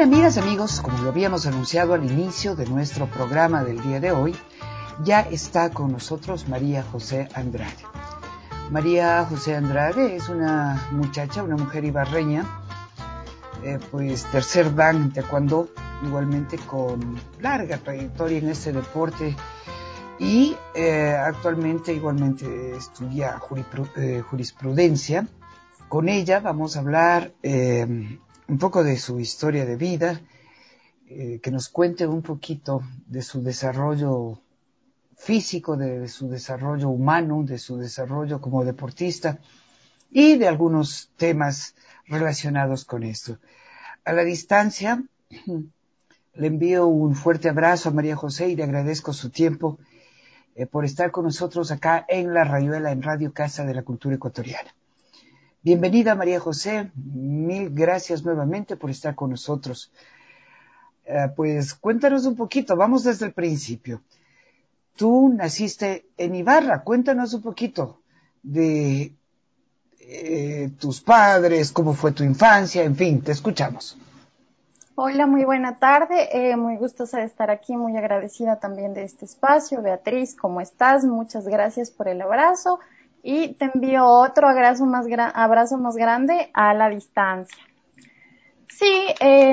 amigas, amigos, como lo habíamos anunciado al inicio de nuestro programa del día de hoy, ya está con nosotros María José Andrade. María José Andrade es una muchacha, una mujer ibarreña, pues tercer dan en taekwondo, igualmente con larga trayectoria en este deporte y actualmente igualmente estudia jurisprudencia. Con ella vamos a hablar un poco de su historia de vida, que nos cuente un poquito de su desarrollo físico, de su desarrollo humano, de su desarrollo como deportista y de algunos temas relacionados con esto. A la distancia, le envío un fuerte abrazo a María José y le agradezco su tiempo por estar con nosotros acá en La Rayuela, en Radio Casa de la Cultura Ecuatoriana. Bienvenida, María José, mil gracias nuevamente por estar con nosotros. Pues cuéntanos un poquito, vamos desde el principio. Tú naciste en Ibarra, cuéntanos un poquito de tus padres, cómo fue tu infancia, en fin, te escuchamos. Hola, muy buena tarde, muy gustosa de estar aquí, muy agradecida también de este espacio. Beatriz, ¿cómo estás? Muchas gracias por el abrazo y te envío otro abrazo más grande a la distancia. Sí,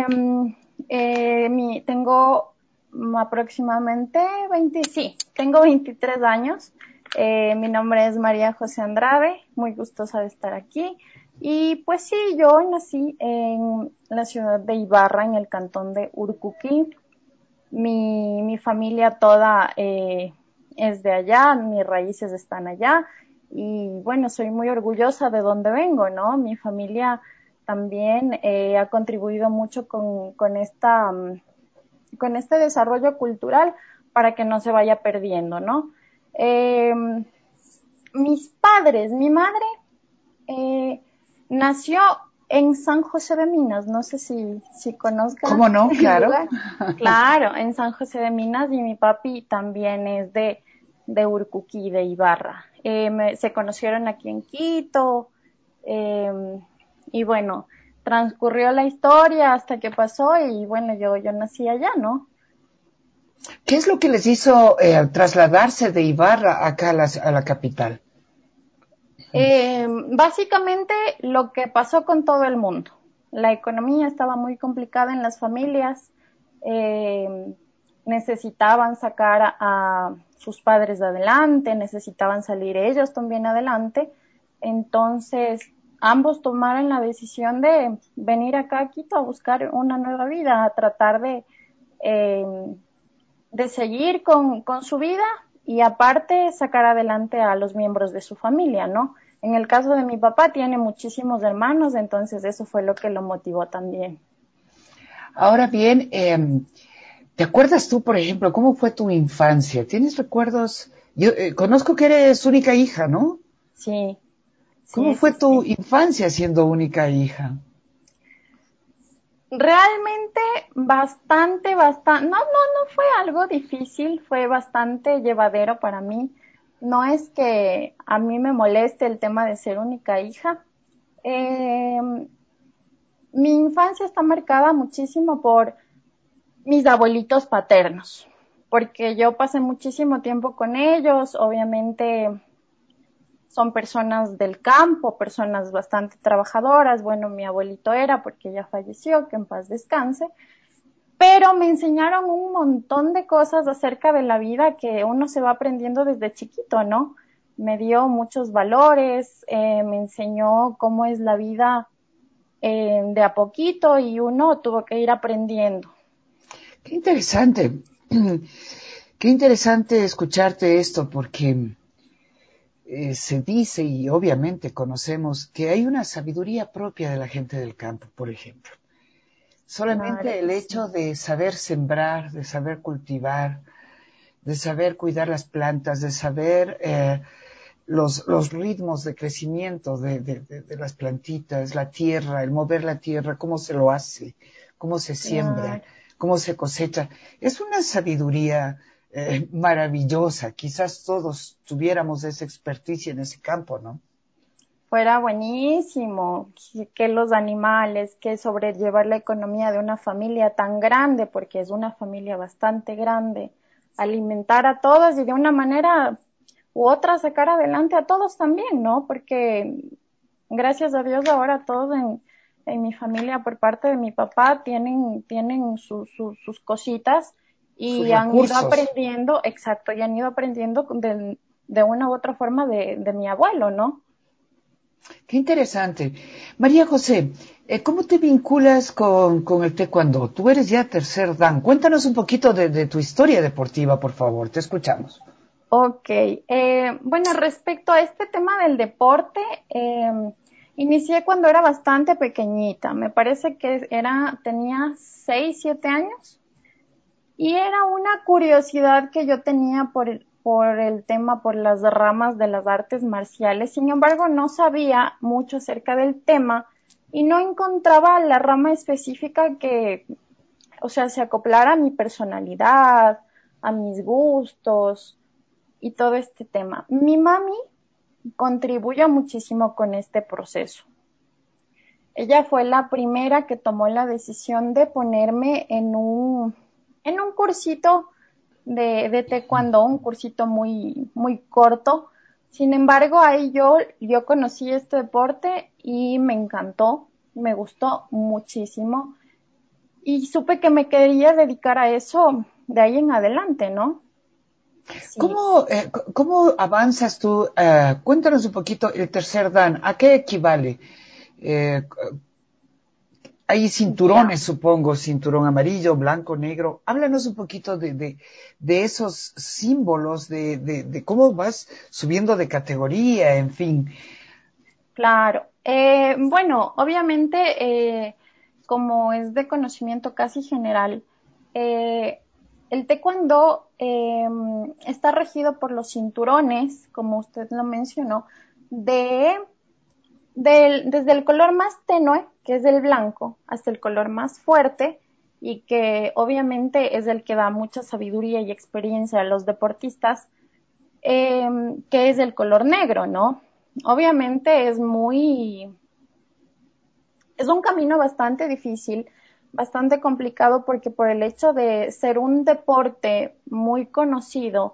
tengo aproximadamente tengo 23 años. Mi nombre es María José Andrade, muy gustosa de estar aquí. Y pues sí, yo nací en la ciudad de Ibarra, en el cantón de Urcuquí. Mi familia toda es de allá, mis raíces están allá. Y bueno, soy muy orgullosa de dónde vengo, ¿no? Mi familia también ha contribuido mucho con este desarrollo cultural para que no se vaya perdiendo, ¿no? Mis padres, mi madre nació en San José de Minas, no sé si conozcas ¿Cómo no? el Claro. lugar. Claro, en San José de Minas, y mi papi también es de Urcuquí, de Ibarra. Se conocieron aquí en Quito, y bueno, transcurrió la historia hasta que pasó y bueno, yo nací allá, ¿no? ¿Qué es lo que les hizo trasladarse de Ibarra acá a la capital? Básicamente lo que pasó con todo el mundo. La economía estaba muy complicada en las familias, necesitaban sacar a sus padres adelante, necesitaban salir ellos también adelante. Entonces, ambos tomaron la decisión de venir acá a Quito a buscar una nueva vida, a tratar eh, de seguir con su vida y aparte sacar adelante a los miembros de su familia, ¿no? En el caso de mi papá tiene muchísimos hermanos, entonces eso fue lo que lo motivó también. Ahora bien, ¿te acuerdas tú, por ejemplo, cómo fue tu infancia? ¿Tienes recuerdos? Yo conozco que eres única hija, ¿no? Sí, ¿Cómo sí, fue sí, tu sí. infancia siendo única hija? Realmente no fue algo difícil, fue bastante llevadero para mí. No es que a mí me moleste el tema de ser única hija. Eh, Mi infancia está marcada muchísimo por mis abuelitos paternos, porque yo pasé muchísimo tiempo con ellos, obviamente son personas del campo, personas bastante trabajadoras, bueno, mi abuelito era porque ya falleció, que en paz descanse, pero me enseñaron un montón de cosas acerca de la vida que uno se va aprendiendo desde chiquito, ¿no? Me dio muchos valores, me enseñó cómo es la vida de a poquito y uno tuvo que ir aprendiendo. Qué interesante. Qué interesante escucharte esto porque se dice y obviamente conocemos que hay una sabiduría propia de la gente del campo, por ejemplo. Claro Solamente el que hecho sí. de saber sembrar, de saber cultivar, de saber cuidar las plantas, de saber los ritmos de crecimiento de las plantitas, la tierra, el mover la tierra, cómo se lo hace, cómo se siembra, Claro. cómo se cosecha. Es una sabiduría maravillosa. Quizás todos tuviéramos esa experticia en ese campo, ¿no? fuera buenísimo, que los animales, que sobrellevar la economía de una familia tan grande, porque es una familia bastante grande, alimentar a todos y de una manera u otra sacar adelante a todos también, ¿no? Porque gracias a Dios ahora todos en mi familia por parte de mi papá tienen sus cositas sus y han ido recursos. aprendiendo, exacto, y han ido aprendiendo de una u otra forma de mi abuelo, ¿no? Qué interesante. María José, ¿cómo te vinculas con el taekwondo? Tú eres ya tercer dan. Cuéntanos un poquito de tu historia deportiva, por favor. Te escuchamos. Ok, bueno, respecto a este tema del deporte, inicié cuando era bastante pequeñita, me parece que tenía 6, 7 años y era una curiosidad que yo tenía por el tema, por las ramas de las artes marciales. Sin embargo, no sabía mucho acerca del tema y no encontraba la rama específica que, o sea, se acoplara a mi personalidad, a mis gustos y todo este tema. Mi mami contribuye muchísimo con este proceso. Ella fue la primera que tomó la decisión de ponerme en un cursito de taekwondo, un cursito muy corto. Sin embargo, ahí yo conocí este deporte y me encantó, me gustó muchísimo y supe que me quería dedicar a eso de ahí en adelante, ¿no? Sí, ¿Cómo avanzas tú? Cuéntanos un poquito el tercer dan. ¿A qué equivale? Eh, Hay ya. cinturones, supongo, cinturón amarillo, blanco, negro. Háblanos un poquito de esos símbolos, de cómo vas subiendo de categoría, en fin. Claro. Bueno, obviamente, como es de conocimiento casi general, eh, el taekwondo está regido por los cinturones, como usted lo mencionó, desde el color más tenue, que es el blanco, hasta el color más fuerte y que obviamente es el que da mucha sabiduría y experiencia a los deportistas, que es el color negro, ¿no? Obviamente es un camino bastante difícil, bastante complicado porque por el hecho de ser un deporte muy conocido,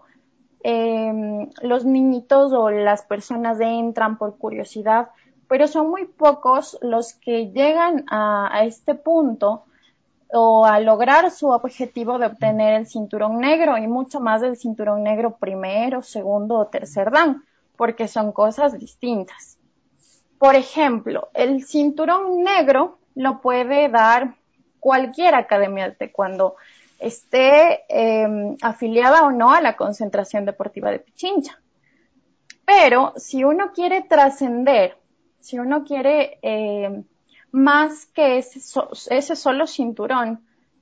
los niñitos o las personas entran por curiosidad, pero son muy pocos los que llegan a este punto o a lograr su objetivo de obtener el cinturón negro y mucho más del cinturón negro primero, segundo o tercer dan, porque son cosas distintas. Por ejemplo, el cinturón negro lo puede dar cualquier academia de taekwondo, esté afiliada o no a la Concentración Deportiva de Pichincha. Pero si uno quiere trascender, si uno quiere más que ese solo cinturón,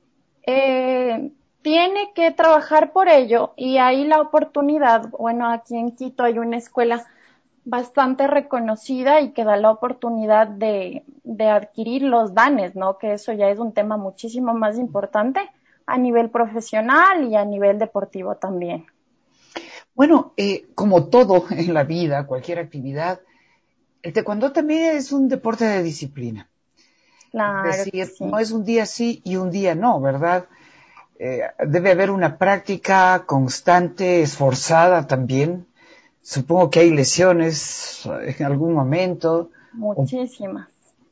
eh, tiene que trabajar por ello y hay la oportunidad, bueno, aquí en Quito hay una escuela bastante reconocida y que da la oportunidad de adquirir los danes, ¿no? Que eso ya es un tema muchísimo más importante a nivel profesional y a nivel deportivo también. Bueno, como todo en la vida, cualquier actividad, el taekwondo también es un deporte de disciplina. Es Claro que decir, no sí, es un día sí y un día no, ¿verdad? Debe haber una práctica constante, esforzada también. Supongo que hay lesiones en algún momento. muchísimas.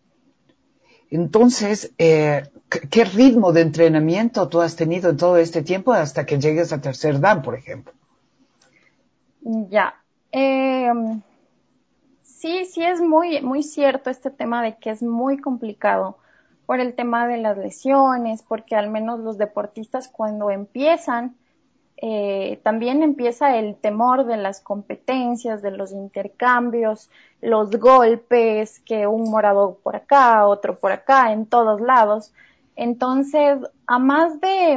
Entonces, ¿qué ritmo de entrenamiento tú has tenido en todo este tiempo hasta que llegues a tercer dan, por ejemplo? Ya. Eh, sí, sí es muy cierto este tema de que es muy complicado por el tema de las lesiones, porque al menos los deportistas cuando empiezan, también empieza el temor de las competencias, de los intercambios, los golpes, que un morado por acá, otro por acá, en todos lados. Entonces, a más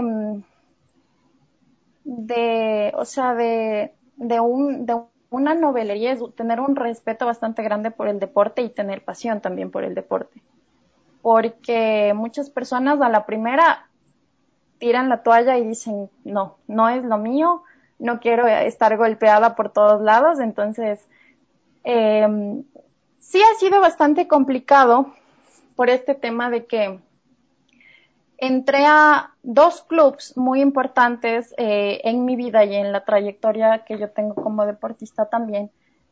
o sea, de una novelería es tener un respeto bastante grande por el deporte y tener pasión también por el deporte. Porque muchas personas a la primera tiran la toalla y dicen, no, no es lo mío, no quiero estar golpeada por todos lados, entonces eh, Sí ha sido bastante complicado por este tema de que entré a dos clubs muy importantes en mi vida y en la trayectoria que yo tengo como deportista también.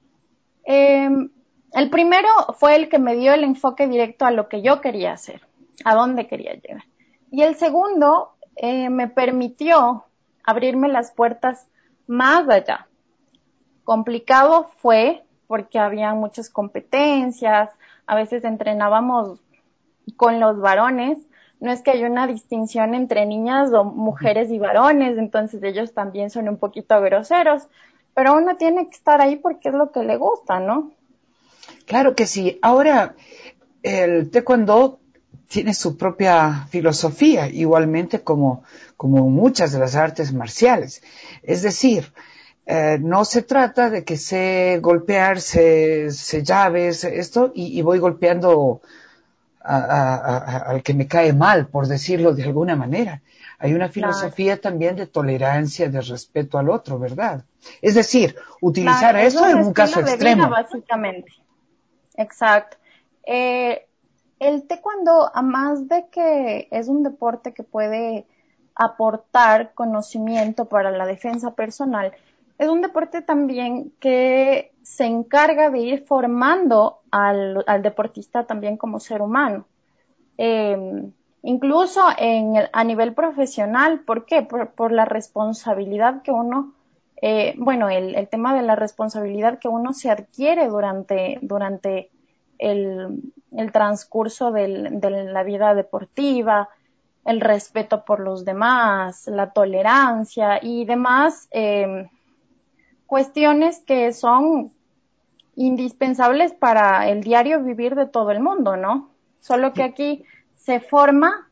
El primero fue el que me dio el enfoque directo a lo que yo quería hacer, a dónde quería llegar. Y el segundo me permitió abrirme las puertas más allá. Complicado fue porque había muchas competencias, a veces entrenábamos con los varones, no es que haya una distinción entre niñas o mujeres y varones, entonces ellos también son un poquito groseros, pero uno tiene que estar ahí porque es lo que le gusta, ¿no? Claro que sí. Ahora, el taekwondo tiene su propia filosofía, igualmente como muchas de las artes marciales. Es decir, no se trata de que sé golpear, sé llaves, esto, y voy golpeando al que me cae mal, por decirlo de alguna manera. Hay una Claro, filosofía también de tolerancia, de respeto al otro, ¿verdad? Es decir, claro, utilizar es eso un en un caso estilo de vida extremo. básicamente. Exacto. Eh, el taekwondo, a más de que es un deporte que puede aportar conocimiento para la defensa personal, es un deporte también que se encarga de ir formando al deportista también como ser humano. Eh, incluso a nivel profesional, ¿por qué? Por la responsabilidad que uno, bueno, el tema de la responsabilidad que uno se adquiere durante el transcurso de la vida deportiva, el respeto por los demás, la tolerancia y demás cuestiones que son indispensables para el diario vivir de todo el mundo, ¿no? Solo que aquí se forma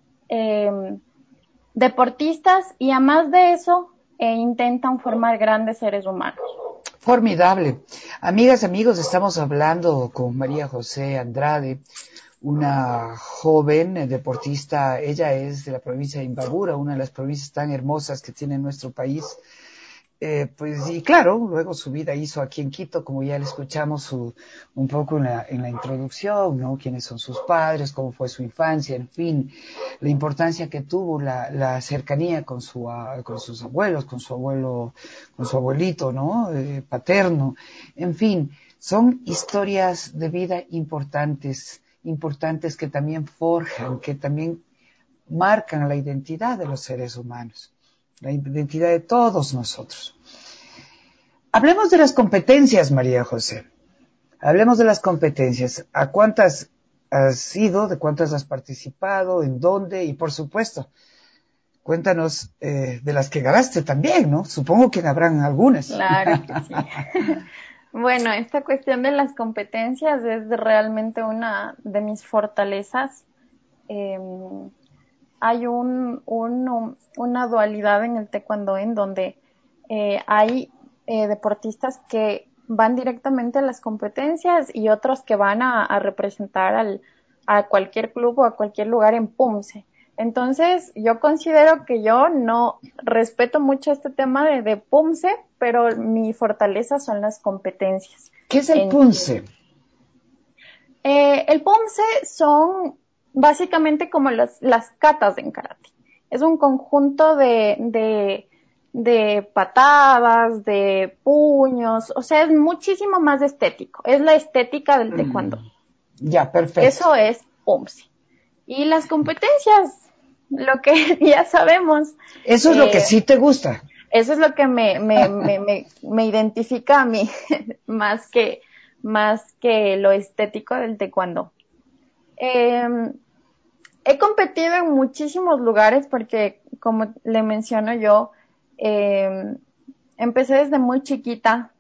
deportistas y a más de eso intentan formar grandes seres humanos. Formidable. Amigas, amigos, estamos hablando con María José Andrade, una joven deportista. Ella es de la provincia de Imbabura, una de las provincias tan hermosas que tiene nuestro país. Pues, y claro, luego su vida hizo aquí en Quito, como ya le escuchamos un poco en la introducción, ¿no? Quiénes son sus padres, cómo fue su infancia, en fin, la importancia que tuvo la cercanía con con sus abuelos, con su abuelito, ¿no? Paterno, en fin, son historias de vida importantes que también forjan, que también marcan la identidad de los seres humanos, la identidad de todos nosotros. Hablemos de las competencias, María José. Hablemos de las competencias. ¿A cuántas has ido? ¿De cuántas has participado? ¿En dónde? Y por supuesto, cuéntanos de las que ganaste también, ¿no? Supongo que habrán algunas. Claro que sí. Bueno, esta cuestión de las competencias es realmente una de mis fortalezas. Eh, hay una dualidad en el taekwondo en donde hay deportistas que van directamente a las competencias y otros que van a representar a cualquier club o a cualquier lugar en PUMSE. Entonces, yo considero que yo no respeto mucho este tema de PUMSE, pero mi fortaleza son las competencias ¿Qué es el en sí. punce? El POMSE son básicamente como las katas en karate. Es un conjunto de patadas, de puños, o sea, es muchísimo más estético. Es la estética del taekwondo. Ya, perfecto. Eso es POMSE. Y las competencias, lo que ya sabemos, Eso es lo que eh, sí te gusta. eso es lo que me identifica a mí, más que lo estético del taekwondo. Eh, he competido en muchísimos lugares porque, como le menciono yo, eh, empecé desde muy chiquita.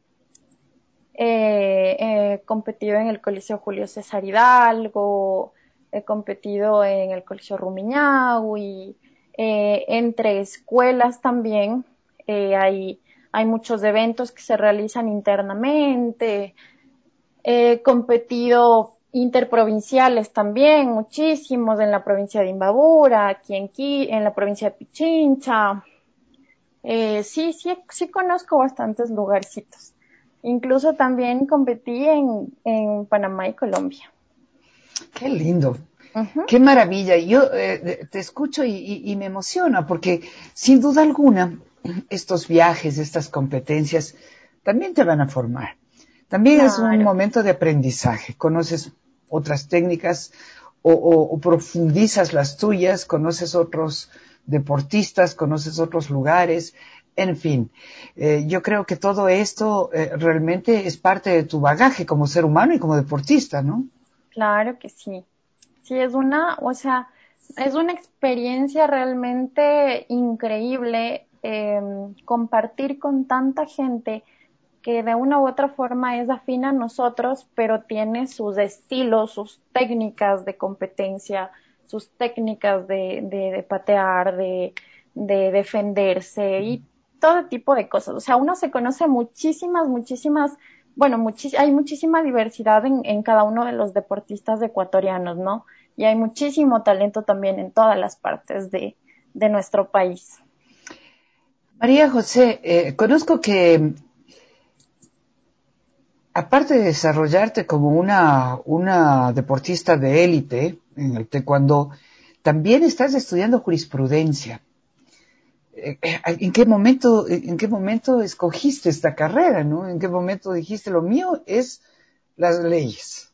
He competido en el Coliseo Julio César Hidalgo, he competido en el Coliseo Rumiñahui, entre escuelas también. Hay muchos eventos que se realizan internamente. He competido interprovinciales también, muchísimos, en la provincia de Imbabura, aquí en la provincia de Pichincha. Sí conozco bastantes lugarcitos. Incluso también competí en Panamá y Colombia. Qué lindo. Uh-huh. Qué maravilla. Yo te escucho y me emociona porque sin duda alguna estos viajes, estas competencias también te van a formar. También es un Claro. momento de aprendizaje. Conoces otras técnicas o profundizas las tuyas, conoces otros deportistas, conoces otros lugares, en fin. Yo creo que todo esto realmente es parte de tu bagaje como ser humano y como deportista, ¿no? Claro que sí. Sí, o sea, es una experiencia realmente increíble compartir con tanta gente que de una u otra forma es afín a nosotros, pero tiene sus estilos, sus técnicas de competencia, sus técnicas de patear, de defenderse y todo tipo de cosas. O sea, uno se conoce muchísimas, bueno, hay muchísima diversidad en cada uno de los deportistas ecuatorianos, ¿no? Y hay muchísimo talento también en todas las partes de nuestro país. María José, conozco que aparte de desarrollarte como una deportista de élite en el taekwondo, también estás estudiando jurisprudencia. ¿En qué momento escogiste esta carrera, no? ¿En qué momento dijiste lo mío es las leyes?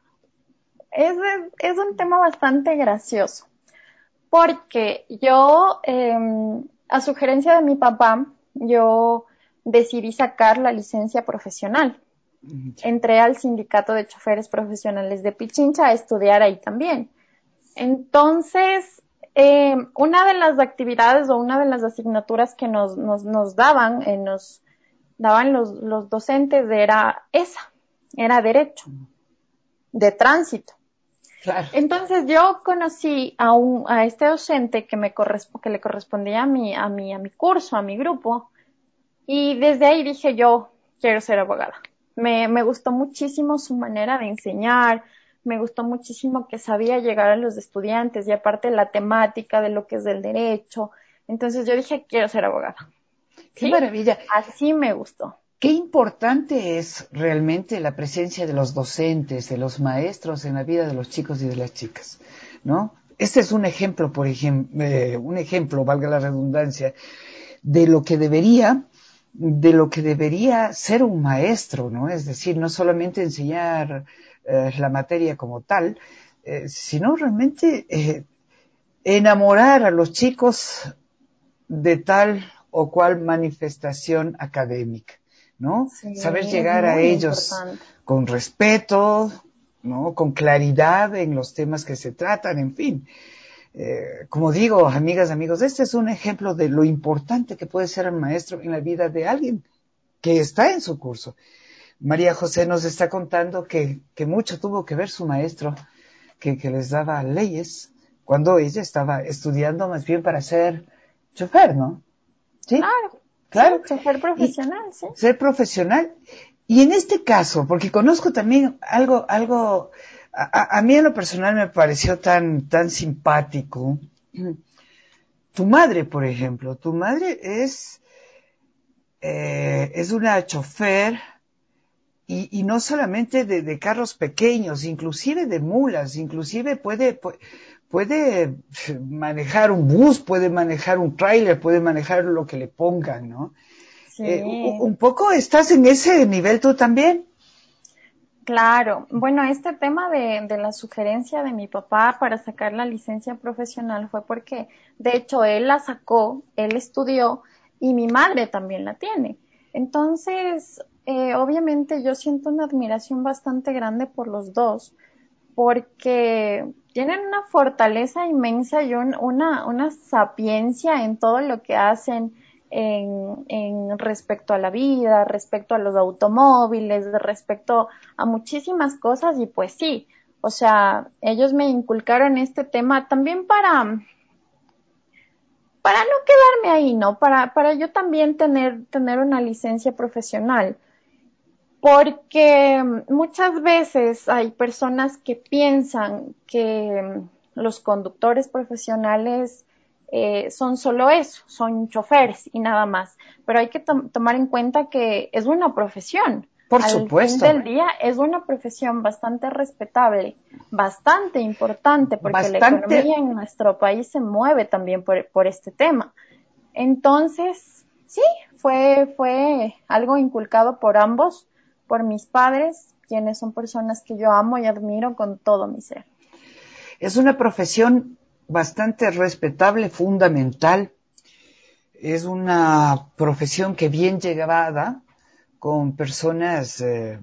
Es, es un tema bastante gracioso, porque yo, a sugerencia de mi papá, yo decidí sacar la licencia profesional. Entré al sindicato de choferes profesionales de Pichincha a estudiar ahí también. Entonces, una de las actividades o una de las asignaturas que nos daban, nos daban los docentes era esa, era derecho, de tránsito. Claro. Entonces yo conocí a este docente que le correspondía a mi curso, a mi grupo, y desde ahí dije yo quiero ser abogada. Me gustó muchísimo su manera de enseñar, me gustó muchísimo que sabía llegar a los estudiantes y aparte la temática de lo que es del derecho. Entonces yo dije quiero ser abogada. Qué ¿Sí? maravilla. Así me gustó. Qué importante es realmente la presencia de los docentes, de los maestros en la vida de los chicos y de las chicas, ¿no? Este es un ejemplo, un ejemplo, valga la redundancia, de de lo que debería ser un maestro, ¿no? Es decir, no solamente enseñar la materia como tal, sino realmente enamorar a los chicos de tal o cual manifestación académica, ¿no? Sí, Saber es llegar a muy ellos importante. con respeto, ¿no? Con claridad en los temas que se tratan, en fin. Como digo, amigas, amigos, este es un ejemplo de lo importante que puede ser el maestro en la vida de alguien que está en su curso. María José nos está contando que mucho tuvo que ver su maestro, que les daba leyes, cuando ella estaba estudiando más bien para ser chofer, ¿no? Sí, Claro, sí, claro. chofer Y profesional, sí. ser profesional. Y en este caso, porque conozco también a mí en lo personal me pareció tan simpático. Tu madre, por ejemplo, tu madre es una chofer y no solamente de carros pequeños, inclusive de mulas, inclusive puede manejar un bus, puede manejar un tráiler, puede manejar lo que le pongan, ¿no? Sí, Un poco estás en ese nivel tú también. claro. Bueno, este tema de la sugerencia de mi papá para sacar la licencia profesional fue porque, de hecho, él la sacó, él estudió y mi madre también la tiene. Entonces, obviamente yo siento una admiración bastante grande por los dos, porque tienen una fortaleza inmensa y una sapiencia en todo lo que hacen en respecto a la vida, respecto a los automóviles, respecto a muchísimas cosas y pues sí, o sea, ellos me inculcaron este tema también para no quedarme ahí, ¿no? Para yo también tener una licencia profesional. Porque muchas veces hay personas que piensan que los conductores profesionales son solo eso, son choferes y nada más. Pero hay que tomar en cuenta que es una profesión. Por Al fin supuesto. del día es una profesión bastante respetable, bastante importante, porque la Bastante. economía en nuestro país se mueve también por este tema. Entonces, sí, fue algo inculcado por ambos, por mis padres, quienes son personas que yo amo y admiro con todo mi ser. Es una profesión bastante respetable, fundamental. Es una profesión que bien llevada, con personas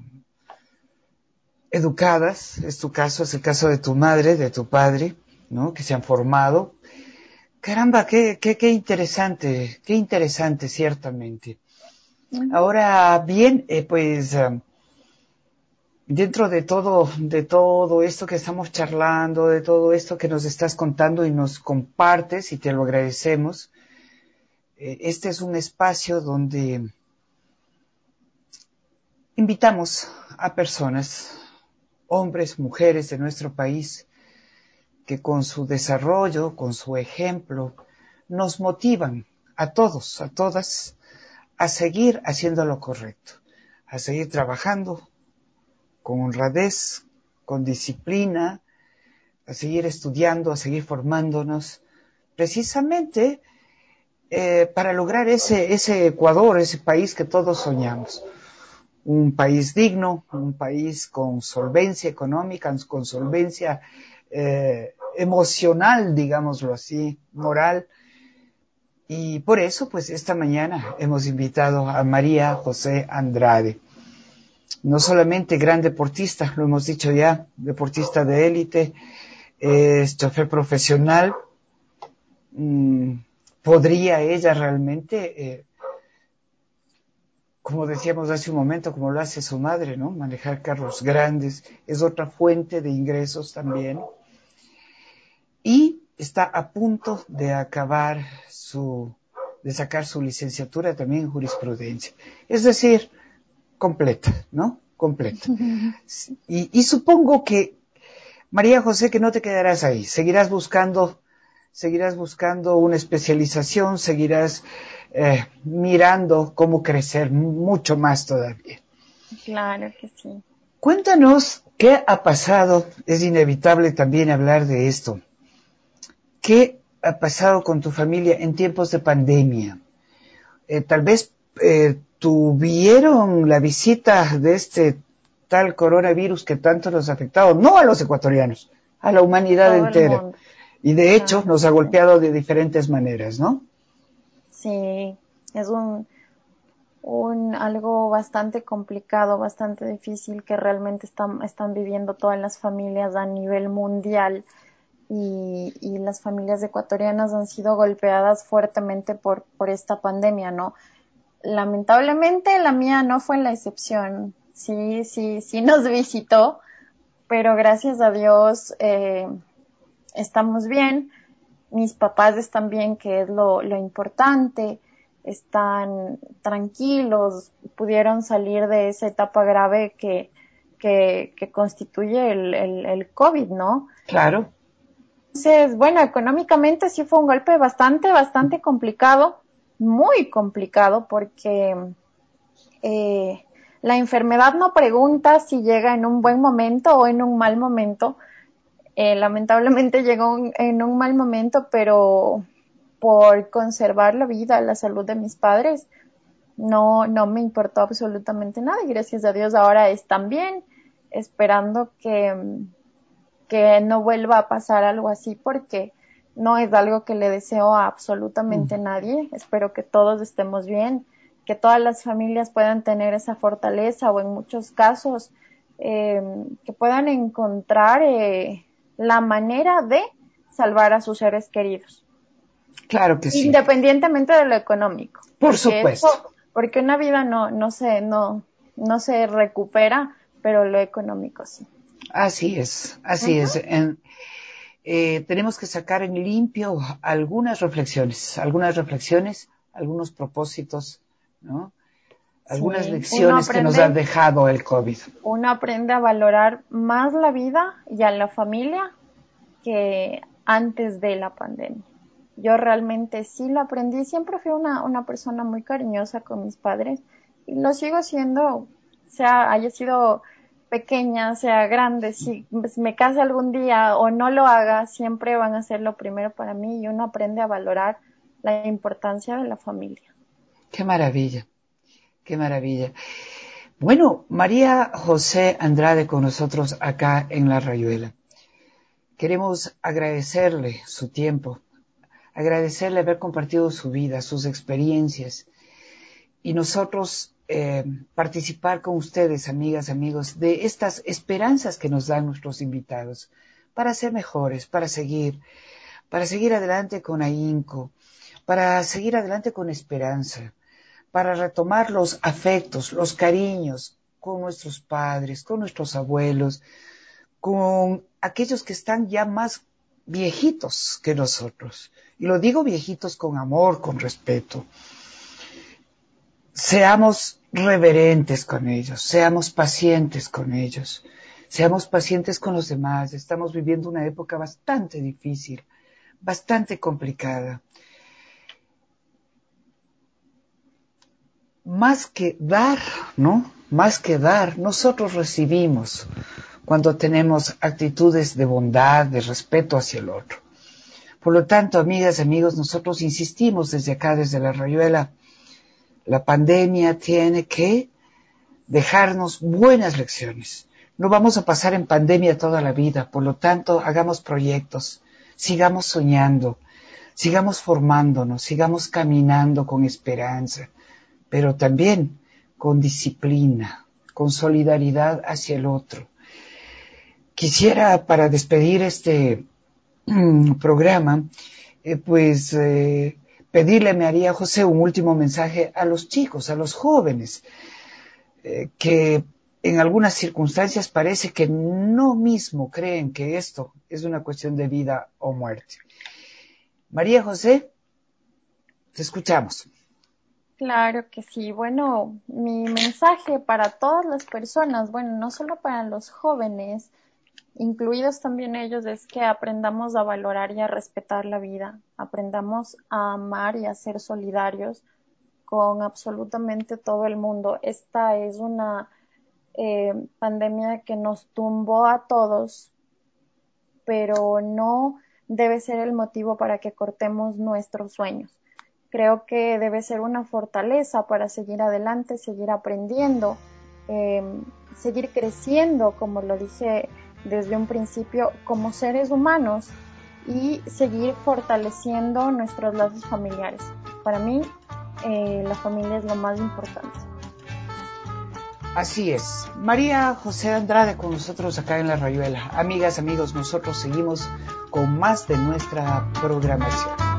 educadas, es tu caso, es el caso de tu madre, de tu padre, ¿no? Que se han formado. Caramba, qué interesante, ciertamente. Ahora bien, pues dentro de todo esto que estamos charlando, de todo esto que nos estás contando y nos compartes, y te lo agradecemos, este es un espacio donde invitamos a personas, hombres, mujeres de nuestro país, que con su desarrollo, con su ejemplo, nos motivan a todos, a todas, a seguir haciendo lo correcto, a seguir trabajando con honradez, con disciplina, a seguir estudiando, a seguir formándonos, precisamente para lograr ese Ecuador, ese país que todos soñamos. Un país digno, un país con solvencia económica, con solvencia emocional, digámoslo así, moral. Y por eso, pues esta mañana hemos invitado a María José Andrade. No solamente gran deportista, lo hemos dicho ya, deportista de élite, es chofer profesional. ¿Podría ella realmente, como decíamos hace un momento, como lo hace su madre, ¿no? Manejar carros grandes, es otra fuente de ingresos también. Y está a punto de de sacar su licenciatura también en jurisprudencia. Es decir, completa, ¿no? Completa. Y supongo que, María José, que no te quedarás ahí. Seguirás buscando una especialización, seguirás mirando cómo crecer mucho más todavía. Claro que sí. Cuéntanos qué ha pasado, es inevitable también hablar de esto. ¿Qué ha pasado con tu familia en tiempos de pandemia? Tal vez tuvieron la visita de este tal coronavirus que tanto nos ha afectado, no a los ecuatorianos, a la humanidad Todo el entera. mundo. Y de hecho Claro nos ha que sí. golpeado de diferentes maneras, ¿no? Sí, es algo bastante complicado, bastante difícil que realmente están viviendo todas las familias a nivel mundial y las familias ecuatorianas han sido golpeadas fuertemente por esta pandemia, ¿no? Lamentablemente la mía no fue la excepción. Sí nos visitó, pero gracias a Dios estamos bien. Mis papás están bien, que es lo importante, están tranquilos, pudieron salir de esa etapa grave que constituye el COVID, ¿no? Claro. Entonces, bueno, económicamente sí fue un golpe bastante complicado, muy complicado, porque eh, la enfermedad no pregunta si llega en un buen momento o en un mal momento. Lamentablemente llegó en un mal momento, pero por conservar la vida, la salud de mis padres, no me importó absolutamente nada y gracias a Dios ahora están bien, esperando que no vuelva a pasar algo así porque no es algo que le deseo a absolutamente nadie. Espero que todos estemos bien, que todas las familias puedan tener esa fortaleza o en muchos casos que puedan encontrar la manera de salvar a sus seres queridos. Claro que sí. Independientemente de lo económico, Por supuesto. porque una vida no se recupera, pero lo económico sí. Así es, así Uh-huh. es. Tenemos que sacar en limpio algunas reflexiones, algunos propósitos, ¿no? Algunas Sí, lecciones que nos ha dejado el COVID. uno aprende a valorar más la vida y a la familia que antes de la pandemia. Yo realmente sí lo aprendí, siempre fui una persona muy cariñosa con mis padres y lo sigo siendo sea haya sido pequeña, sea grande, si me case algún día o no lo haga, siempre van a ser lo primero para mí y uno aprende a valorar la importancia de la familia. Qué maravilla, qué maravilla. Bueno, María José Andrade con nosotros acá en La Rayuela. Queremos agradecerle su tiempo, agradecerle haber compartido su vida, sus experiencias y nosotros participar con ustedes, amigas, amigos, de estas esperanzas que nos dan nuestros invitados para ser mejores, para seguir adelante con ahínco, para seguir adelante con esperanza, para retomar los afectos, los cariños con nuestros padres, con nuestros abuelos, con aquellos que están ya más viejitos que nosotros. Y lo digo viejitos con amor, con respeto. Seamos reverentes con ellos, seamos pacientes con ellos, seamos pacientes con los demás. Estamos viviendo una época bastante difícil, bastante complicada. Más que dar, ¿no? Más que dar, nosotros recibimos cuando tenemos actitudes de bondad, de respeto hacia el otro. Por lo tanto, amigas, amigos, nosotros insistimos desde acá, desde La Rayuela, la pandemia tiene que dejarnos buenas lecciones. No vamos a pasar en pandemia toda la vida, por lo tanto, hagamos proyectos, sigamos soñando, sigamos formándonos, sigamos caminando con esperanza, pero también con disciplina, con solidaridad hacia el otro. Quisiera, para despedir este programa, pedirle a María José un último mensaje a los chicos, a los jóvenes, que en algunas circunstancias parece que no mismo creen que esto es una cuestión de vida o muerte. María José, te escuchamos. Claro que sí. Bueno, mi mensaje para todas las personas, bueno, no solo para los jóvenes, incluidos también ellos, es que aprendamos a valorar y a respetar la vida, aprendamos a amar y a ser solidarios con absolutamente todo el mundo. Esta es una pandemia que nos tumbó a todos, pero no debe ser el motivo para que cortemos nuestros sueños. Creo que debe ser una fortaleza para seguir adelante, seguir aprendiendo, seguir creciendo, como lo dije desde un principio, como seres humanos y seguir fortaleciendo nuestros lazos familiares. Para mí, la familia es lo más importante. Así es. María José Andrade con nosotros acá en La Rayuela. Amigas, amigos, nosotros seguimos con más de nuestra programación.